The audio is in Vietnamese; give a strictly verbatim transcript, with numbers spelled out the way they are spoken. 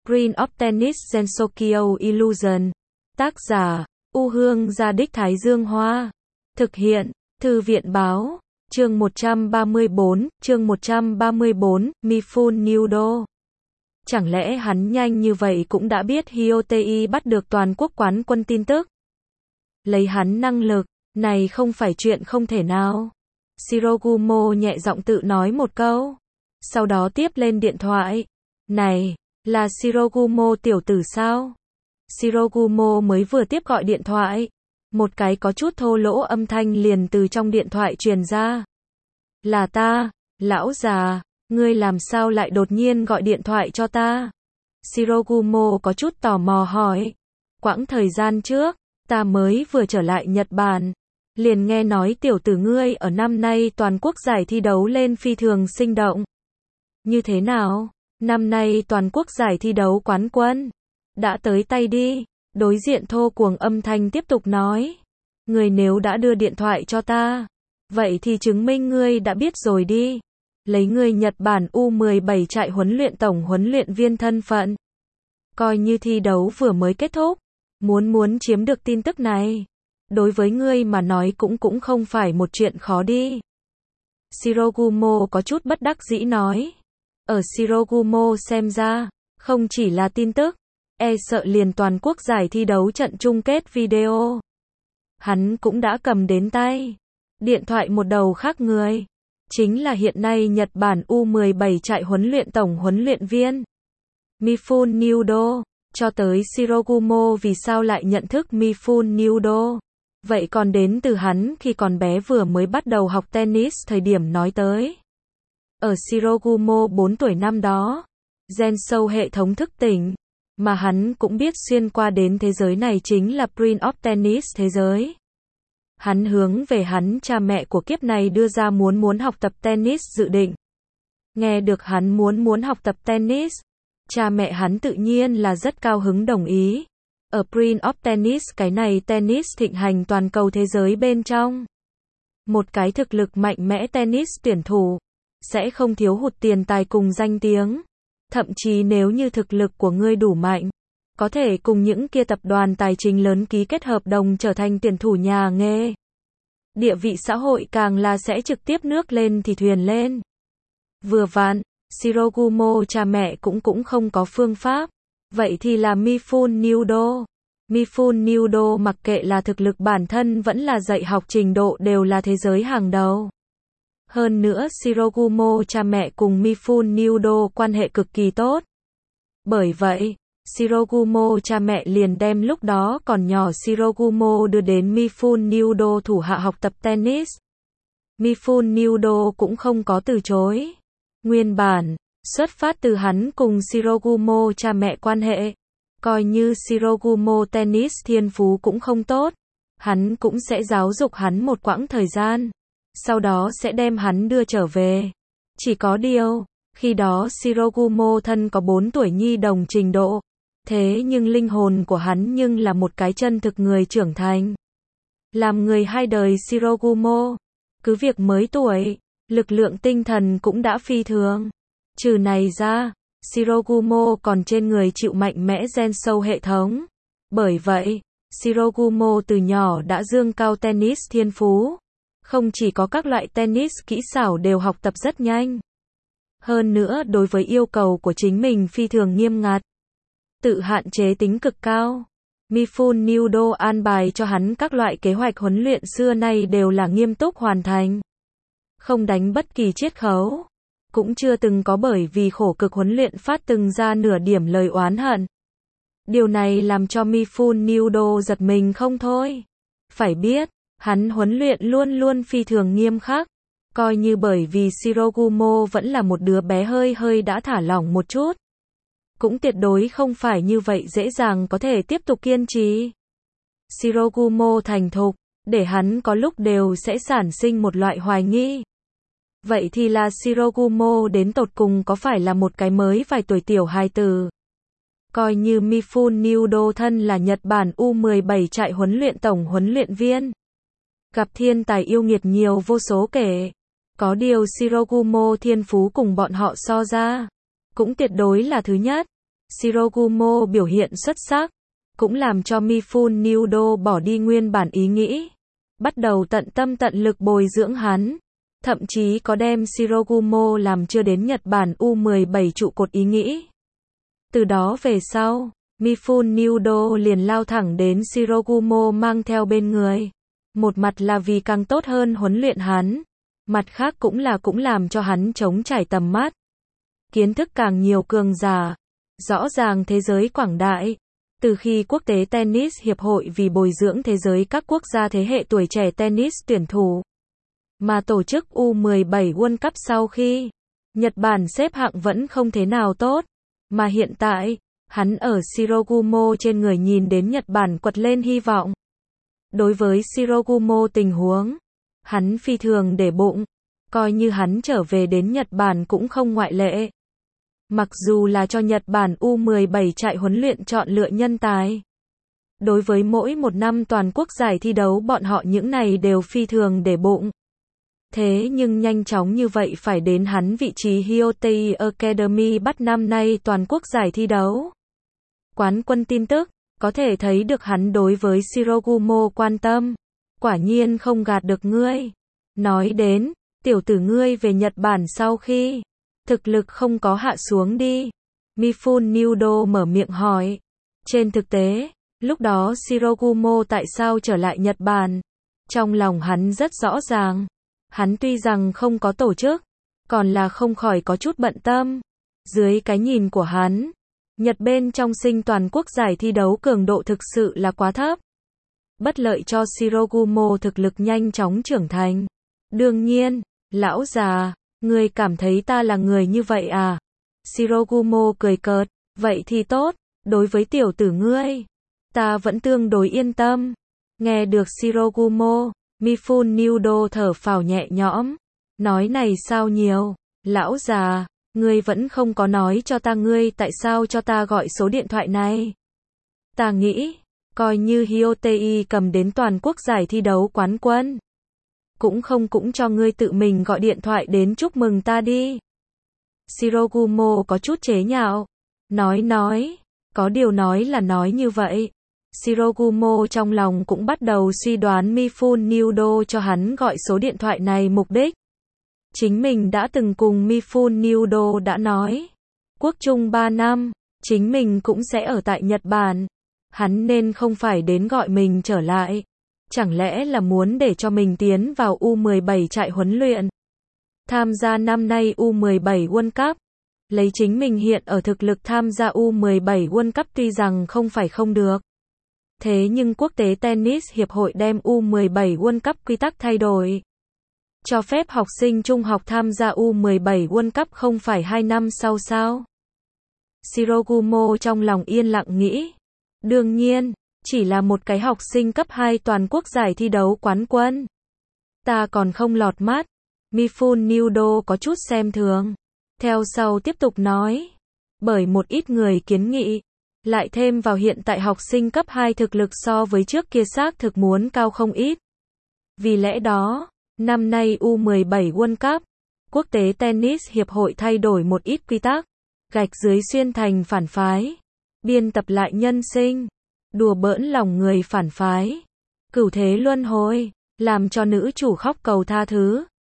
Prince of Tennis Gensokyo Illusion. Tác giả, U Hương Gia Đích Thái Dương Hoa. Thực hiện, Thư viện Báo. Chương một trăm ba mươi bốn, chương một trăm ba mươi bốn, Mifune Nudo. Chẳng lẽ hắn nhanh như vậy cũng đã biết Hyotei bắt được toàn quốc quán quân tin tức? Lấy hắn năng lực, này không phải chuyện không thể nào. Shirogumo nhẹ giọng tự nói một câu. Sau đó tiếp lên điện thoại. Này, là Shirogumo tiểu tử sao? Shirogumo mới vừa tiếp gọi điện thoại. Một cái có chút thô lỗ âm thanh liền từ trong điện thoại truyền ra. Là ta, lão già, ngươi làm sao lại đột nhiên gọi điện thoại cho ta? Shirogumo có chút tò mò hỏi. Quãng thời gian trước, ta mới vừa trở lại Nhật Bản. Liền nghe nói tiểu tử ngươi ở năm nay toàn quốc giải thi đấu lên phi thường sinh động. Như thế nào? Năm nay toàn quốc giải thi đấu quán quân. Đã tới tay đi. Đối diện thô cuồng âm thanh tiếp tục nói. Ngươi nếu đã đưa điện thoại cho ta, vậy thì chứng minh ngươi đã biết rồi đi. Lấy ngươi Nhật Bản U mười bảy trại huấn luyện tổng huấn luyện viên thân phận. Coi như thi đấu vừa mới kết thúc. Muốn muốn chiếm được tin tức này. Đối với ngươi mà nói cũng cũng không phải một chuyện khó đi. Shirogumo có chút bất đắc dĩ nói. Ở Shirogumo xem ra, không chỉ là tin tức, e sợ liền toàn quốc giải thi đấu trận chung kết video. Hắn cũng đã cầm đến tay. Điện thoại một đầu khác người. Chính là hiện nay Nhật Bản U mười bảy trại huấn luyện tổng huấn luyện viên. Mifune Nudo. Cho tới Shirogumo vì sao lại nhận thức Mifune Nudo. Vậy còn đến từ hắn khi còn bé vừa mới bắt đầu học tennis thời điểm nói tới. Ở Shirogumo bốn tuổi năm đó, gen sâu hệ thống thức tỉnh, mà hắn cũng biết xuyên qua đến thế giới này chính là Prince of Tennis thế giới. Hắn hướng về hắn cha mẹ của kiếp này đưa ra muốn muốn học tập tennis dự định. Nghe được hắn muốn muốn học tập tennis, cha mẹ hắn tự nhiên là rất cao hứng đồng ý. Ở Prince of Tennis cái này tennis thịnh hành toàn cầu thế giới bên trong. Một cái thực lực mạnh mẽ tennis tuyển thủ, sẽ không thiếu hụt tiền tài cùng danh tiếng. Thậm chí nếu như thực lực của ngươi đủ mạnh, có thể cùng những kia tập đoàn tài chính lớn ký kết hợp đồng trở thành tuyển thủ nhà nghề. Địa vị xã hội càng là sẽ trực tiếp nước lên thì thuyền lên. Vừa vặn, Shirogumo cha mẹ cũng cũng không có phương pháp. Vậy thì là Mifune Nudo. Mifune Nudo mặc kệ là thực lực bản thân vẫn là dạy học trình độ đều là thế giới hàng đầu. Hơn nữa Shirogumo cha mẹ cùng Mifune Nudo quan hệ cực kỳ tốt. Bởi vậy, Shirogumo cha mẹ liền đem lúc đó còn nhỏ Shirogumo đưa đến Mifune Nudo thủ hạ học tập tennis. Mifune Nudo cũng không có từ chối. Nguyên bản, xuất phát từ hắn cùng Shirogumo cha mẹ quan hệ, coi như Shirogumo tennis thiên phú cũng không tốt, hắn cũng sẽ giáo dục hắn một quãng thời gian, sau đó sẽ đem hắn đưa trở về. Chỉ có điều, khi đó Shirogumo thân có bốn tuổi nhi đồng trình độ, thế nhưng linh hồn của hắn nhưng là một cái chân thực người trưởng thành. Làm người hai đời Shirogumo, cứ việc mới tuổi, lực lượng tinh thần cũng đã phi thường. Trừ này ra, Shirogumo còn trên người chịu mạnh mẽ gen sâu hệ thống. Bởi vậy, Shirogumo từ nhỏ đã dương cao tennis thiên phú. Không chỉ có các loại tennis kỹ xảo đều học tập rất nhanh. Hơn nữa đối với yêu cầu của chính mình phi thường nghiêm ngặt. Tự hạn chế tính cực cao. Mifune Nudo an bài cho hắn các loại kế hoạch huấn luyện xưa nay đều là nghiêm túc hoàn thành. Không đánh bất kỳ chiết khấu. Cũng chưa từng có bởi vì khổ cực huấn luyện phát từng ra nửa điểm lời oán hận. Điều này làm cho Mifune Nudo giật mình không thôi. Phải biết, hắn huấn luyện luôn luôn phi thường nghiêm khắc. Coi như bởi vì Shirogumo vẫn là một đứa bé hơi hơi đã thả lỏng một chút. Cũng tuyệt đối không phải như vậy dễ dàng có thể tiếp tục kiên trì. Shirogumo thành thục, để hắn có lúc đều sẽ sản sinh một loại hoài nghi. Vậy thì là Shirogumo đến tột cùng có phải là một cái mới vài tuổi tiểu hài tử? Coi như Mifune Nudo thân là Nhật Bản U mười bảy trại huấn luyện tổng huấn luyện viên. Gặp thiên tài yêu nghiệt nhiều vô số kể. Có điều Shirogumo thiên phú cùng bọn họ so ra. Cũng tuyệt đối là thứ nhất. Shirogumo biểu hiện xuất sắc, cũng làm cho Mifune Nudo bỏ đi nguyên bản ý nghĩ, bắt đầu tận tâm tận lực bồi dưỡng hắn, thậm chí có đem Shirogumo làm chưa đến Nhật Bản U mười bảy trụ cột ý nghĩ. Từ đó về sau, Mifune Nudo liền lao thẳng đến Shirogumo mang theo bên người. Một mặt là vì càng tốt hơn huấn luyện hắn, mặt khác cũng là cũng làm cho hắn trống trải tầm mắt. Kiến thức càng nhiều cường giả, rõ ràng thế giới quảng đại. Từ khi Quốc tế Tennis Hiệp hội vì bồi dưỡng thế giới các quốc gia thế hệ tuổi trẻ tennis tuyển thủ, mà tổ chức U mười bảy World Cup sau khi, Nhật Bản xếp hạng vẫn không thế nào tốt, mà hiện tại, hắn ở Shirogumo trên người nhìn đến Nhật Bản quật lên hy vọng. Đối với Shirogumo tình huống, hắn phi thường để bụng, coi như hắn trở về đến Nhật Bản cũng không ngoại lệ. Mặc dù là cho Nhật Bản U mười bảy chạy huấn luyện chọn lựa nhân tài. Đối với mỗi một năm toàn quốc giải thi đấu bọn họ những này đều phi thường để bụng. Thế nhưng nhanh chóng như vậy phải đến hắn vị trí Hyotei Academy bắt năm nay toàn quốc giải thi đấu. Quán quân tin tức, có thể thấy được hắn đối với Shirogumo quan tâm. Quả nhiên không gạt được ngươi. Nói đến, tiểu tử ngươi về Nhật Bản sau khi, thực lực không có hạ xuống đi. Mifune Nudo mở miệng hỏi. Trên thực tế, lúc đó Shirogumo tại sao trở lại Nhật Bản? Trong lòng hắn rất rõ ràng. Hắn tuy rằng không có tổ chức, còn là không khỏi có chút bận tâm. Dưới cái nhìn của hắn, Nhật bên trong sinh toàn quốc giải thi đấu cường độ thực sự là quá thấp. Bất lợi cho Shirogumo thực lực nhanh chóng trưởng thành. Đương nhiên, lão già, ngươi cảm thấy ta là người như vậy à? Shirogumo cười cợt, vậy thì tốt, đối với tiểu tử ngươi, ta vẫn tương đối yên tâm. Nghe được Shirogumo, Mifune Nudo thở phào nhẹ nhõm, nói này sao nhiều, lão già, ngươi vẫn không có nói cho ta ngươi tại sao cho ta gọi số điện thoại này. Ta nghĩ, coi như Hyotei cầm đến toàn quốc giải thi đấu quán quân, cũng không cũng cho ngươi tự mình gọi điện thoại đến chúc mừng ta đi. Shirogumo có chút chế nhạo, nói nói, có điều nói là nói như vậy. Shirogumo trong lòng cũng bắt đầu suy đoán Mifune Nudo cho hắn gọi số điện thoại này mục đích. Chính mình đã từng cùng Mifune Nudo đã nói, quốc trung ba năm, chính mình cũng sẽ ở tại Nhật Bản. Hắn nên không phải đến gọi mình trở lại. Chẳng lẽ là muốn để cho mình tiến vào U mười bảy chạy huấn luyện, tham gia năm nay U mười bảy World Cup. Lấy chính mình hiện ở thực lực tham gia U mười bảy World Cup tuy rằng không phải không được. Thế nhưng Quốc tế Tennis Hiệp hội đem U mười bảy World Cup quy tắc thay đổi. Cho phép học sinh trung học tham gia U mười bảy World Cup không phải hai năm sau sao? Shirogumo trong lòng yên lặng nghĩ. Đương nhiên, chỉ là một cái học sinh cấp hai toàn quốc giải thi đấu quán quân. Ta còn không lọt mắt. Mifune Nudo có chút xem thường. Theo sau tiếp tục nói. Bởi một ít người kiến nghị, lại thêm vào hiện tại học sinh cấp hai thực lực so với trước kia xác thực muốn cao không ít. Vì lẽ đó, năm nay U mười bảy World Cup, Quốc tế Tennis Hiệp hội thay đổi một ít quy tắc, gạch dưới xuyên thành phản phái, biên tập lại nhân sinh, đùa bỡn lòng người phản phái, cửu thế luân hồi, làm cho nữ chủ khóc cầu tha thứ.